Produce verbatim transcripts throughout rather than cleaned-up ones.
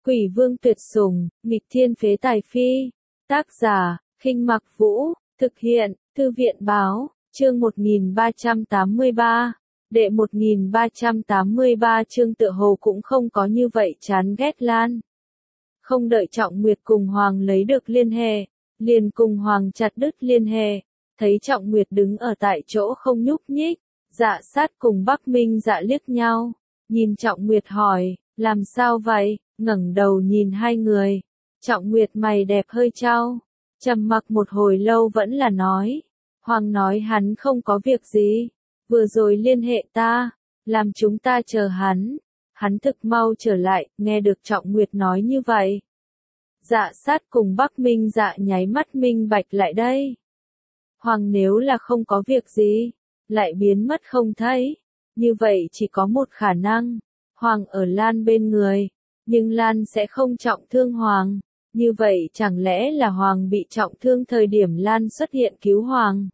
Quỷ vương tuyệt sủng, nghịch thiên phế tài phi. Tác giả, Khinh Mặc Vũ, thực hiện, Thư viện báo, chương một nghìn ba trăm tám mươi ba. Đệ một nghìn ba trăm tám mươi ba chương tựa hồ cũng không có như vậy chán ghét Lan. Không đợi Trọng Nguyệt cùng Hoàng lấy được liên hệ, liền cùng Hoàng chặt đứt liên hệ, thấy Trọng Nguyệt đứng ở tại chỗ không nhúc nhích, Dạ Sát cùng Bắc Minh Dạ liếc nhau, nhìn Trọng Nguyệt hỏi, làm sao vậy, ngẩng đầu nhìn hai người, Trọng Nguyệt mày đẹp hơi chau, trầm mặc một hồi lâu vẫn là nói, Hoàng nói hắn không có việc gì, vừa rồi liên hệ ta, làm chúng ta chờ hắn, hắn thực mau trở lại, nghe được Trọng Nguyệt nói như vậy. Dạ Sát cùng Bắc Minh Dạ nháy mắt minh bạch lại đây. Hoàng nếu là không có việc gì, lại biến mất không thấy, như vậy chỉ có một khả năng, Hoàng ở Lan bên người, nhưng Lan sẽ không trọng thương Hoàng, như vậy chẳng lẽ là Hoàng bị trọng thương thời điểm Lan xuất hiện cứu Hoàng.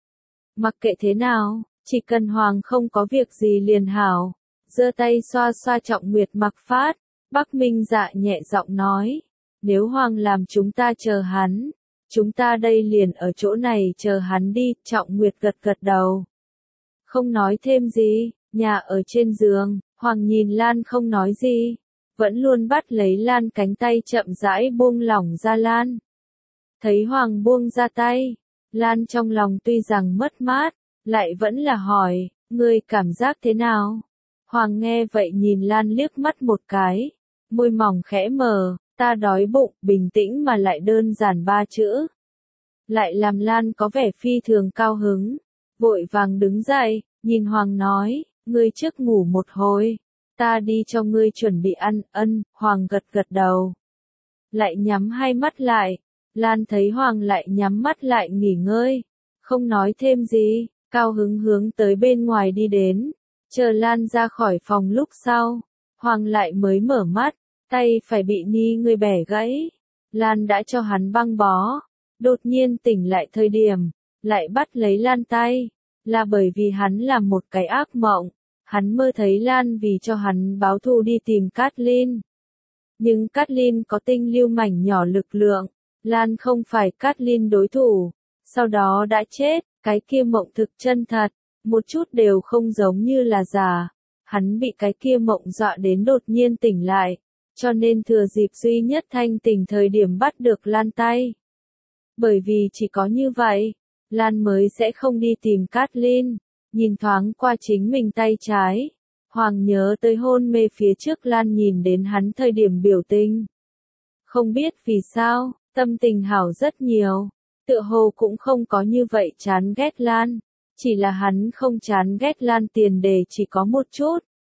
Mặc kệ thế nào, chỉ cần Hoàng không có việc gì liền hảo, giơ tay xoa xoa Trọng Nguyệt mặc phát, Bắc Minh Dạ nhẹ giọng nói, nếu Hoàng làm chúng ta chờ hắn, chúng ta đây liền ở chỗ này chờ hắn đi, Trọng Nguyệt gật gật đầu. Không nói thêm gì, nhà ở trên giường, Hoàng nhìn Lan không nói gì, vẫn luôn bắt lấy Lan cánh tay chậm rãi buông lỏng ra Lan. Thấy Hoàng buông ra tay, Lan trong lòng tuy rằng mất mát, lại vẫn là hỏi, ngươi cảm giác thế nào? Hoàng nghe vậy nhìn Lan liếc mắt một cái, môi mỏng khẽ mở, ta đói bụng, bình tĩnh mà lại đơn giản ba chữ. Lại làm Lan có vẻ phi thường cao hứng, vội vàng đứng dậy, nhìn Hoàng nói, ngươi trước ngủ một hồi, ta đi cho ngươi chuẩn bị ăn, ân, Hoàng gật gật đầu. Lại nhắm hai mắt lại, Lan thấy Hoàng lại nhắm mắt lại nghỉ ngơi, không nói thêm gì, cao hứng hướng tới bên ngoài đi đến, chờ Lan ra khỏi phòng lúc sau, Hoàng lại mới mở mắt, tay phải bị ni người bẻ gãy, Lan đã cho hắn băng bó, đột nhiên tỉnh lại thời điểm, lại bắt lấy Lan tay, là bởi vì hắn làm một cái ác mộng, hắn mơ thấy Lan vì cho hắn báo thù đi tìm Caitlyn. Nhưng Caitlyn có tinh lưu mảnh nhỏ lực lượng, Lan không phải Caitlyn đối thủ, sau đó đã chết, cái kia mộng thực chân thật, một chút đều không giống như là giả, hắn bị cái kia mộng dọa đến đột nhiên tỉnh lại, cho nên thừa dịp duy nhất thanh tỉnh thời điểm bắt được Lan tay. Bởi vì chỉ có như vậy, Lan mới sẽ không đi tìm Caitlyn, nhìn thoáng qua chính mình tay trái. Hoàng nhớ tới hôn mê phía trước Lan nhìn đến hắn thời điểm biểu tình. Không biết vì sao, tâm tình hảo rất nhiều, tựa hồ cũng không có như vậy chán ghét Lan, chỉ là hắn không chán ghét Lan tiền đề chỉ có một chút.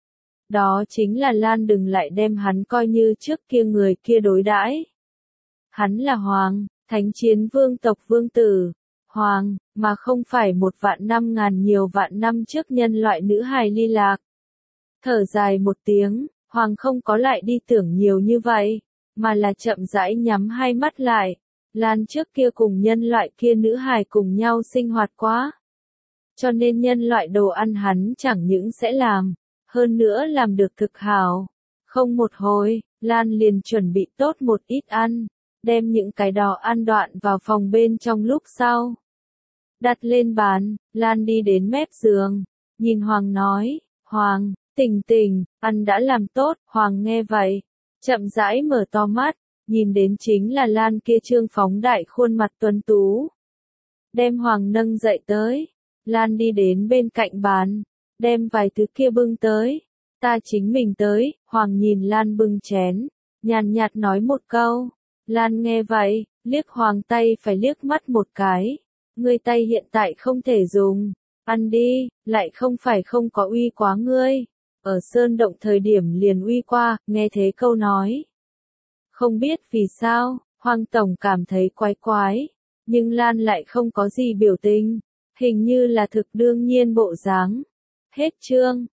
Đó chính là Lan đừng lại đem hắn coi như trước kia người kia đối đãi. Hắn là Hoàng, thánh chiến vương tộc vương tử, Hoàng, mà không phải một vạn năm ngàn nhiều vạn năm trước nhân loại nữ hài ly lạc. Thở dài một tiếng, Hoàng không có lại đi tưởng nhiều như vậy, mà là chậm rãi nhắm hai mắt lại. Lan trước kia cùng nhân loại kia nữ hài cùng nhau sinh hoạt quá. Cho nên nhân loại đồ ăn hắn chẳng những sẽ làm, hơn nữa làm được thực hảo. Không một hồi, Lan liền chuẩn bị tốt một ít ăn, đem những cái đó ăn đoạn vào phòng bên trong lúc sau. Đặt lên bàn, Lan đi đến mép giường, nhìn Hoàng nói, Hoàng, tỉnh tỉnh, ăn đã làm tốt, Hoàng nghe vậy, chậm rãi mở to mắt, nhìn đến chính là Lan kia trương phóng đại khuôn mặt tuấn tú. Đem Hoàng nâng dậy tới, Lan đi đến bên cạnh bàn, đem vài thứ kia bưng tới, ta chính mình tới, Hoàng nhìn Lan bưng chén, nhàn nhạt nói một câu, Lan nghe vậy, liếc Hoàng tay phải liếc mắt một cái, ngươi tay hiện tại không thể dùng, ăn đi, lại không phải không có uy quá ngươi, ở sơn động thời điểm liền uy qua, nghe thế câu nói. Không biết vì sao, Hoàng tổng cảm thấy quái quái, nhưng Lan lại không có gì biểu tình, hình như là thực đương nhiên bộ dáng. Hết chương.